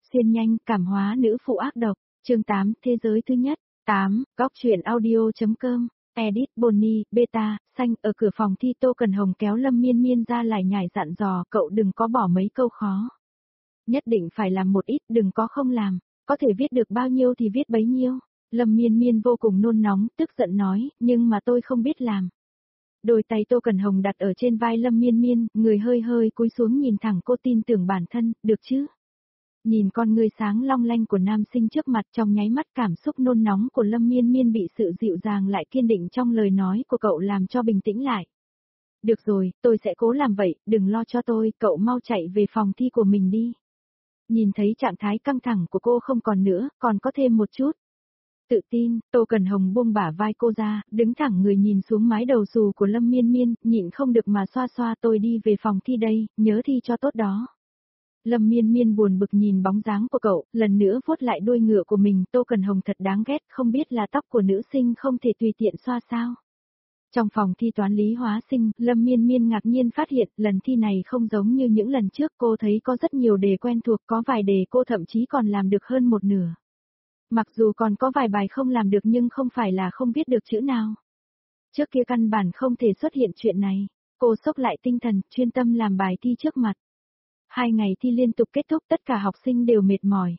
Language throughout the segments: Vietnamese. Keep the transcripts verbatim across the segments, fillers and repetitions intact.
Xuyên nhanh, cảm hóa nữ phụ ác độc, chương tám, thế giới thứ nhất, tám, góc truyện audio.com, edit, Bonnie, beta, xanh, ở cửa phòng thi Tô Cần Hồng kéo Lâm Miên Miên ra lại nhải dặn dò, cậu đừng có bỏ mấy câu khó. Nhất định phải làm một ít, đừng có không làm, có thể viết được bao nhiêu thì viết bấy nhiêu. Lâm Miên Miên vô cùng nôn nóng, tức giận nói, nhưng mà tôi không biết làm. Đôi tay Tô Cần Hồng đặt ở trên vai Lâm Miên Miên, người hơi hơi cúi xuống nhìn thẳng cô, tin tưởng bản thân, được chứ? Nhìn con người sáng long lanh của nam sinh trước mặt, trong nháy mắt cảm xúc nôn nóng của Lâm Miên Miên bị sự dịu dàng lại kiên định trong lời nói của cậu làm cho bình tĩnh lại. Được rồi, tôi sẽ cố làm vậy, đừng lo cho tôi, cậu mau chạy về phòng thi của mình đi. Nhìn thấy trạng thái căng thẳng của cô không còn nữa, còn có thêm một chút tự tin, Tô Cần Hồng buông bả vai cô ra, đứng thẳng người nhìn xuống mái đầu xù của Lâm Miên Miên, nhịn không được mà xoa xoa, tôi đi về phòng thi đây, nhớ thi cho tốt đó. Lâm Miên Miên buồn bực nhìn bóng dáng của cậu, lần nữa vuốt lại đuôi ngựa của mình, Tô Cần Hồng thật đáng ghét, không biết là tóc của nữ sinh không thể tùy tiện xoa sao. Trong phòng thi toán lý hóa sinh, Lâm Miên Miên ngạc nhiên phát hiện, lần thi này không giống như những lần trước, cô thấy có rất nhiều đề quen thuộc, có vài đề cô thậm chí còn làm được hơn một nửa. Mặc dù còn có vài bài không làm được nhưng không phải là không viết được chữ nào. Trước kia căn bản không thể xuất hiện chuyện này, cô xốc lại tinh thần, chuyên tâm làm bài thi trước mặt. Hai ngày thi liên tục kết thúc, tất cả học sinh đều mệt mỏi.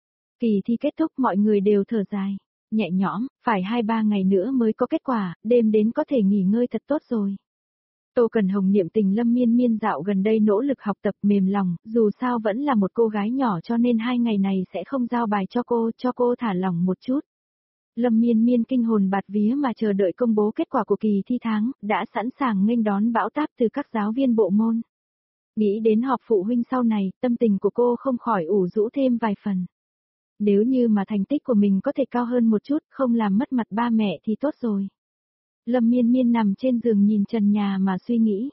Kỳ thi kết thúc, mọi người đều thở dài, nhẹ nhõm, phải hai ba ngày nữa mới có kết quả, đêm đến có thể nghỉ ngơi thật tốt rồi. Tô Cần Hồng niệm tình Lâm Miên Miên dạo gần đây nỗ lực học tập mềm lòng, dù sao vẫn là một cô gái nhỏ cho nên hai ngày này sẽ không giao bài cho cô, cho cô thả lỏng một chút. Lâm Miên Miên kinh hồn bạt vía mà chờ đợi công bố kết quả của kỳ thi tháng, đã sẵn sàng nghênh đón bão táp từ các giáo viên bộ môn. Nghĩ đến họp phụ huynh sau này, tâm tình của cô không khỏi ủ rũ thêm vài phần. Nếu như mà thành tích của mình có thể cao hơn một chút, không làm mất mặt ba mẹ thì tốt rồi. Lâm Miên Miên nằm trên giường nhìn trần nhà mà suy nghĩ.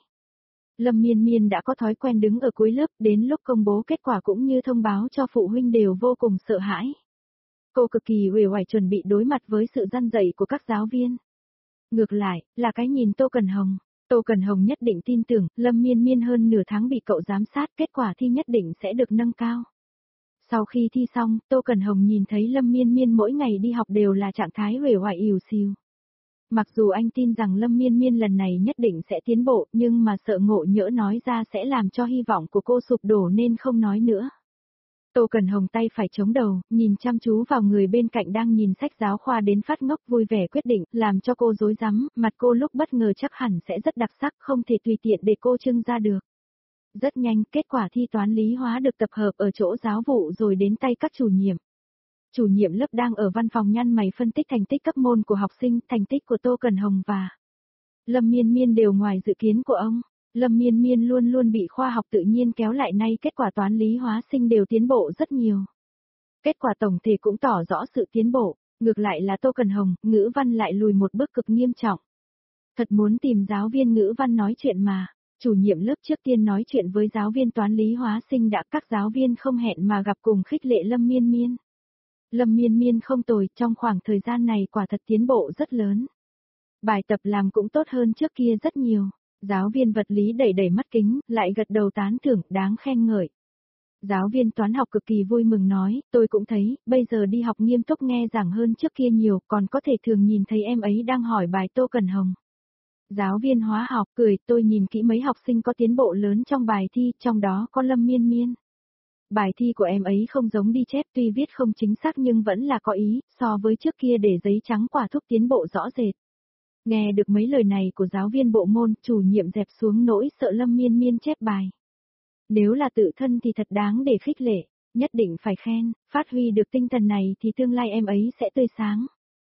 Lâm Miên Miên đã có thói quen đứng ở cuối lớp, đến lúc công bố kết quả cũng như thông báo cho phụ huynh đều vô cùng sợ hãi. Cô cực kỳ uể oải chuẩn bị đối mặt với sự răn dạy của các giáo viên. Ngược lại, là cái nhìn Tô Cần Hồng. Tô Cần Hồng nhất định tin tưởng, Lâm Miên Miên hơn nửa tháng bị cậu giám sát, kết quả thi nhất định sẽ được nâng cao. Sau khi thi xong, Tô Cần Hồng nhìn thấy Lâm Miên Miên mỗi ngày đi học đều là trạng thái uể oải ỉu xìu. Mặc dù anh tin rằng Lâm Miên Miên lần này nhất định sẽ tiến bộ, nhưng mà sợ ngộ nhỡ nói ra sẽ làm cho hy vọng của cô sụp đổ nên không nói nữa. Tô Cần Hồng tay phải chống đầu, nhìn chăm chú vào người bên cạnh đang nhìn sách giáo khoa đến phát ngốc, vui vẻ quyết định, làm cho cô rối rắm, mặt cô lúc bất ngờ chắc hẳn sẽ rất đặc sắc, không thể tùy tiện để cô trưng ra được. Rất nhanh, kết quả thi toán lý hóa được tập hợp ở chỗ giáo vụ rồi đến tay các chủ nhiệm. Chủ nhiệm lớp đang ở văn phòng nhăn mày phân tích thành tích cấp môn của học sinh, thành tích của Tô Cần Hồng và Lâm Miên Miên đều ngoài dự kiến của ông. Lâm Miên Miên luôn luôn bị khoa học tự nhiên kéo lại, nay kết quả toán lý hóa sinh đều tiến bộ rất nhiều. Kết quả tổng thể cũng tỏ rõ sự tiến bộ, ngược lại là Tô Cần Hồng, ngữ văn lại lùi một bước cực nghiêm trọng. Thật muốn tìm giáo viên ngữ văn nói chuyện mà. Chủ nhiệm lớp trước tiên nói chuyện với giáo viên toán lý hóa sinh đã, các giáo viên không hẹn mà gặp cùng khích lệ Lâm Miên Miên. Lâm Miên Miên không tồi, trong khoảng thời gian này quả thật tiến bộ rất lớn. Bài tập làm cũng tốt hơn trước kia rất nhiều. Giáo viên vật lý đẩy đẩy mắt kính, lại gật đầu tán thưởng, đáng khen ngợi. Giáo viên toán học cực kỳ vui mừng nói, tôi cũng thấy, bây giờ đi học nghiêm túc nghe giảng hơn trước kia nhiều, còn có thể thường nhìn thấy em ấy đang hỏi bài Tô Cần Hồng. Giáo viên hóa học cười, tôi nhìn kỹ mấy học sinh có tiến bộ lớn trong bài thi, trong đó có Lâm Miên Miên. Bài thi của em ấy không giống đi chép, tuy viết không chính xác nhưng vẫn là có ý, so với trước kia để giấy trắng quả thúc tiến bộ rõ rệt. Nghe được mấy lời này của giáo viên bộ môn, chủ nhiệm dẹp xuống nỗi sợ Lâm Miên Miên chép bài. Nếu là tự thân thì thật đáng để khích lệ, nhất định phải khen, phát huy được tinh thần này thì tương lai em ấy sẽ tươi sáng.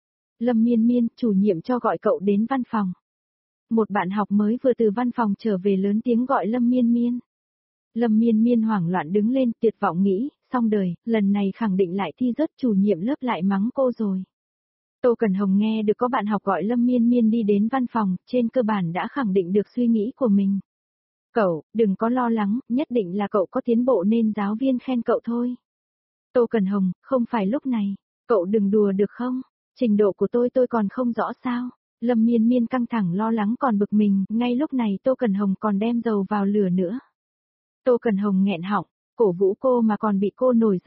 Lâm Miên Miên, chủ nhiệm cho gọi cậu đến văn phòng. Một bạn học mới vừa từ văn phòng trở về lớn tiếng gọi Lâm Miên Miên. Lâm Miên Miên hoảng loạn đứng lên, tuyệt vọng nghĩ, xong đời, lần này khẳng định lại thi rớt, chủ nhiệm lớp lại mắng cô rồi. Tô Cần Hồng nghe được có bạn học gọi Lâm Miên Miên đi đến văn phòng, trên cơ bản đã khẳng định được suy nghĩ của mình. Cậu, đừng có lo lắng, nhất định là cậu có tiến bộ nên giáo viên khen cậu thôi. Tô Cần Hồng, không phải lúc này, cậu đừng đùa được không? Trình độ của tôi tôi còn không rõ sao? Lâm Miên Miên căng thẳng lo lắng còn bực mình, ngay lúc này Tô Cần Hồng còn đem dầu vào lửa nữa. Tô Cần Hồng nghẹn họng, cổ vũ cô mà còn bị cô nổi giận,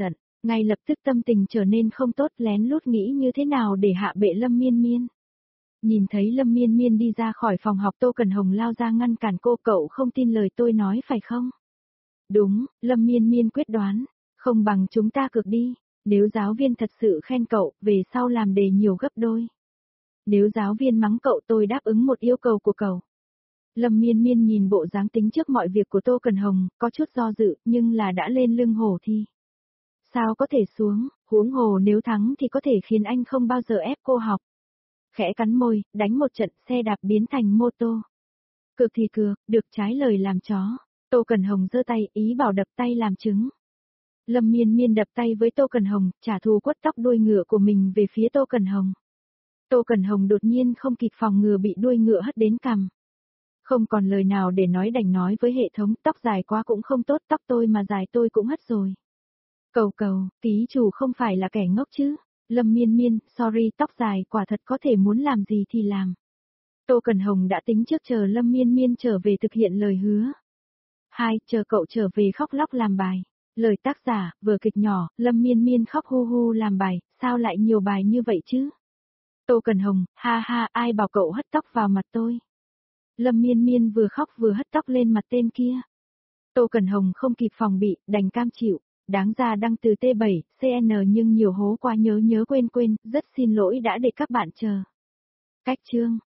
Ngay lập tức tâm tình trở nên không tốt, lén lút nghĩ như thế nào để hạ bệ Lâm Miên Miên. Nhìn thấy Lâm Miên Miên đi ra khỏi phòng học, Tô Cẩn Hồng lao ra ngăn cản cô, cậu không tin lời tôi nói phải không? Đúng, Lâm Miên Miên quyết đoán, không bằng chúng ta cược đi, nếu giáo viên thật sự khen cậu, về sau làm đề nhiều gấp đôi. Nếu giáo viên mắng cậu, tôi đáp ứng một yêu cầu của cậu. Lâm Miên Miên nhìn bộ dáng tính trước mọi việc của Tô Cẩn Hồng, có chút do dự, nhưng là đã lên lưng hổ thì sao có thể xuống, huống hồ nếu thắng thì có thể khiến anh không bao giờ ép cô học. Khẽ cắn môi, đánh một trận, xe đạp biến thành mô tô. Cược thì cược, được trái lời làm chó. Tô Cẩn Hồng giơ tay, ý bảo đập tay làm chứng. Lâm Miên Miên đập tay với Tô Cẩn Hồng, trả thù quất tóc đuôi ngựa của mình về phía Tô Cẩn Hồng. Tô Cẩn Hồng đột nhiên không kịp phòng ngừa bị đuôi ngựa hất đến cằm. Không còn lời nào để nói, đành nói với hệ thống, tóc dài quá cũng không tốt, tóc tôi mà dài tôi cũng hất rồi. Cầu cầu, ký chủ không phải là kẻ ngốc chứ. Lâm Miên Miên, sorry, tóc dài quả thật có thể muốn làm gì thì làm. Tô Cẩn Hồng đã tính trước chờ Lâm Miên Miên trở về thực hiện lời hứa. Hai, chờ cậu trở về khóc lóc làm bài. Lời tác giả, vở kịch nhỏ, Lâm Miên Miên khóc hu hu làm bài, sao lại nhiều bài như vậy chứ? Tô Cẩn Hồng, ha ha, ai bảo cậu hất tóc vào mặt tôi? Lâm Miên Miên vừa khóc vừa hất tóc lên mặt tên kia. Tô Cẩn Hồng không kịp phòng bị, đành cam chịu. Đáng ra đăng từ T bảy, C N nhưng nhiều hố quá nhớ nhớ quên quên, rất xin lỗi đã để các bạn chờ. Cách chương